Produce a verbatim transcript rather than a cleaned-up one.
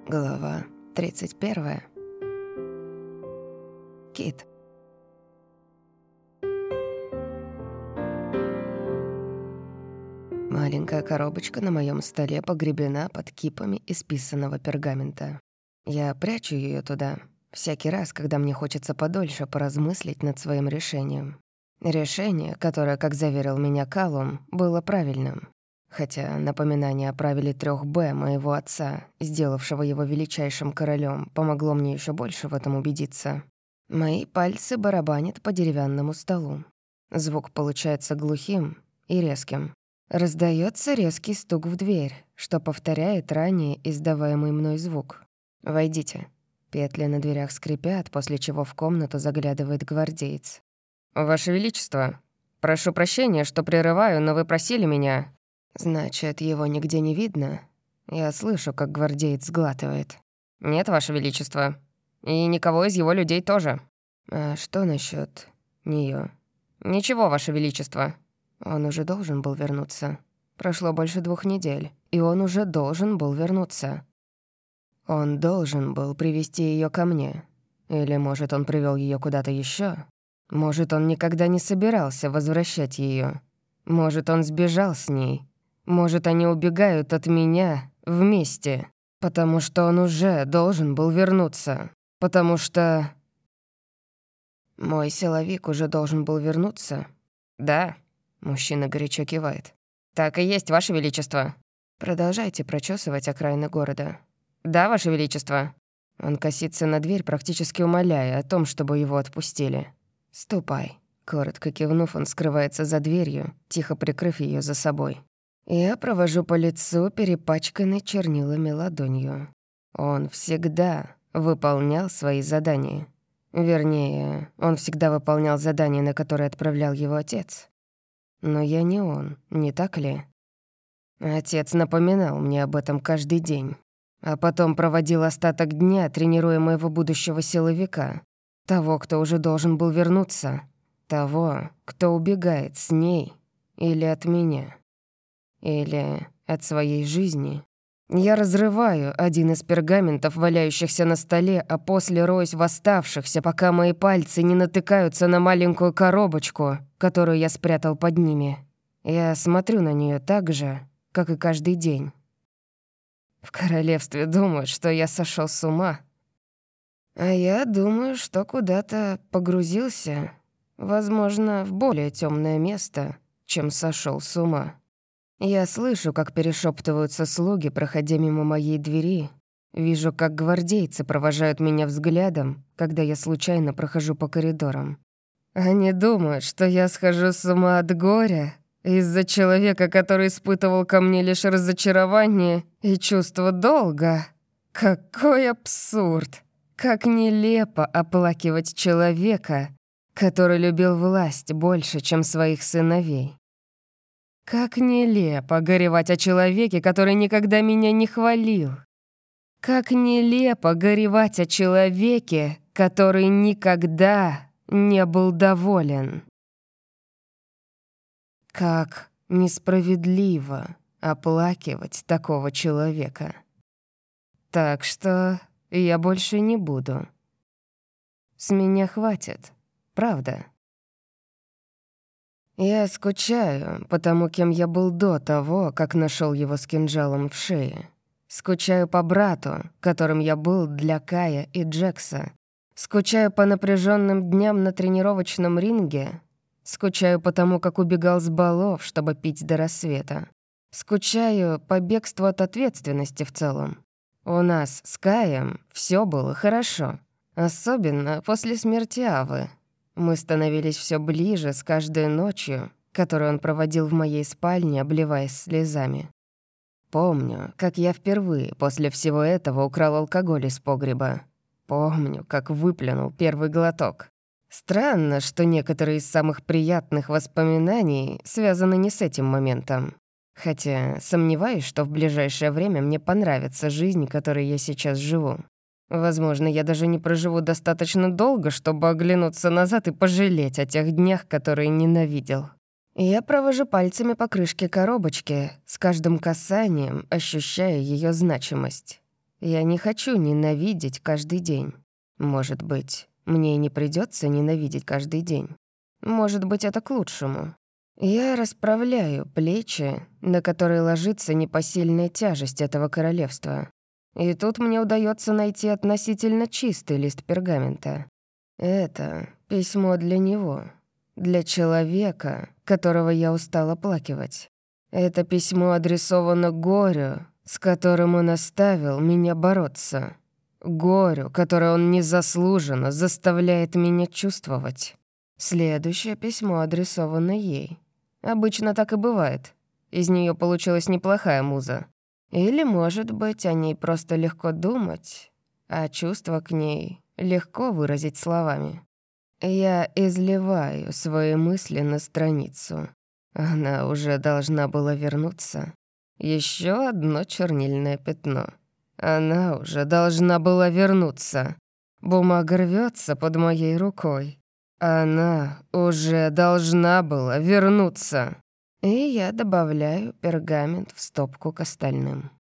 Глава тридцать первая. Кит. Маленькая коробочка на моем столе погребена под кипами исписанного пергамента. Я прячу ее туда всякий раз, когда мне хочется подольше поразмыслить над своим решением. Решение, которое, как заверил меня Калум, было правильным. Хотя напоминание о правиле трех Б моего отца, сделавшего его величайшим королем, помогло мне еще больше в этом убедиться. Мои пальцы барабанят по деревянному столу. Звук получается глухим и резким. Раздается резкий стук в дверь, что повторяет ранее издаваемый мной звук. «Войдите». Петли на дверях скрипят, после чего в комнату заглядывает гвардеец. «Ваше Величество, прошу прощения, что прерываю, но вы просили меня...» «Значит, его нигде не видно?» Я слышу, как гвардеец сглатывает. «Нет, Ваше Величество. И никого из его людей тоже». «А что насчет неё?» «Ничего, Ваше Величество». Он уже должен был вернуться. Прошло больше двух недель, и он уже должен был вернуться. Он должен был привести её ко мне. Или, может, он привёл её куда-то ещё? Может, он никогда не собирался возвращать её? Может, он сбежал с ней? Может, они убегают от меня вместе, потому что он уже должен был вернуться, потому что... Мой силовик уже должен был вернуться? Да, мужчина горячо кивает. Так и есть, Ваше Величество. Продолжайте прочесывать окраины города. Да, Ваше Величество. Он косится на дверь, практически умоляя о том, чтобы его отпустили. Ступай. Коротко кивнув, он скрывается за дверью, тихо прикрыв ее за собой. Я провожу по лицу перепачканной чернилами ладонью. Он всегда выполнял свои задания. Вернее, он всегда выполнял задания, на которые отправлял его отец. Но я не он, не так ли? Отец напоминал мне об этом каждый день, а потом проводил остаток дня, тренируя моего будущего силовика, того, кто уже должен был вернуться, того, кто убегает с ней или от меня. Или от своей жизни. Я разрываю один из пергаментов, валяющихся на столе, а после роюсь в оставшихся, пока мои пальцы не натыкаются на маленькую коробочку, которую я спрятал под ними. Я смотрю на нее так же, как и каждый день. В королевстве думают, что я сошел с ума. А я думаю, что куда-то погрузился, возможно, в более темное место, чем сошел с ума. Я слышу, как перешептываются слуги, проходя мимо моей двери. Вижу, как гвардейцы провожают меня взглядом, когда я случайно прохожу по коридорам. Они думают, что я схожу с ума от горя из-за человека, который испытывал ко мне лишь разочарование и чувство долга. Какой абсурд! Как нелепо оплакивать человека, который любил власть больше, чем своих сыновей. Как нелепо горевать о человеке, который никогда меня не хвалил. Как нелепо горевать о человеке, который никогда не был доволен. Как несправедливо оплакивать такого человека. Так что я больше не буду. С меня хватит, правда. Я скучаю по тому, кем я был до того, как нашел его с кинжалом в шее. Скучаю по брату, которым я был для Кая и Джекса. Скучаю по напряженным дням на тренировочном ринге. Скучаю по тому, как убегал с балов, чтобы пить до рассвета. Скучаю по бегству от ответственности в целом. У нас с Каем все было хорошо, особенно после смерти Авы. Мы становились все ближе с каждой ночью, которую он проводил в моей спальне, обливаясь слезами. Помню, как я впервые после всего этого украл алкоголь из погреба. Помню, как выплюнул первый глоток. Странно, что некоторые из самых приятных воспоминаний связаны не с этим моментом. Хотя сомневаюсь, что в ближайшее время мне понравится жизнь, которой я сейчас живу. Возможно, я даже не проживу достаточно долго, чтобы оглянуться назад и пожалеть о тех днях, которые ненавидел. Я провожу пальцами по крышке коробочки, с каждым касанием ощущая ее значимость. Я не хочу ненавидеть каждый день. Может быть, мне и не придется ненавидеть каждый день. Может быть, это к лучшему. Я расправляю плечи, на которые ложится непосильная тяжесть этого королевства. И тут мне удается найти относительно чистый лист пергамента. Это письмо для него, для человека, которого я устал оплакивать. Это письмо адресовано горю, с которым он оставил меня бороться. Горю, которое он незаслуженно заставляет меня чувствовать. Следующее письмо адресовано ей. Обычно так и бывает. Из нее получилась неплохая муза. Или, может быть, о ней просто легко думать, а чувства к ней легко выразить словами. Я изливаю свои мысли на страницу. Она уже должна была вернуться. Еще одно чернильное пятно. Она уже должна была вернуться. Бумага рвется под моей рукой. Она уже должна была вернуться. И я добавляю пергамент в стопку к остальным.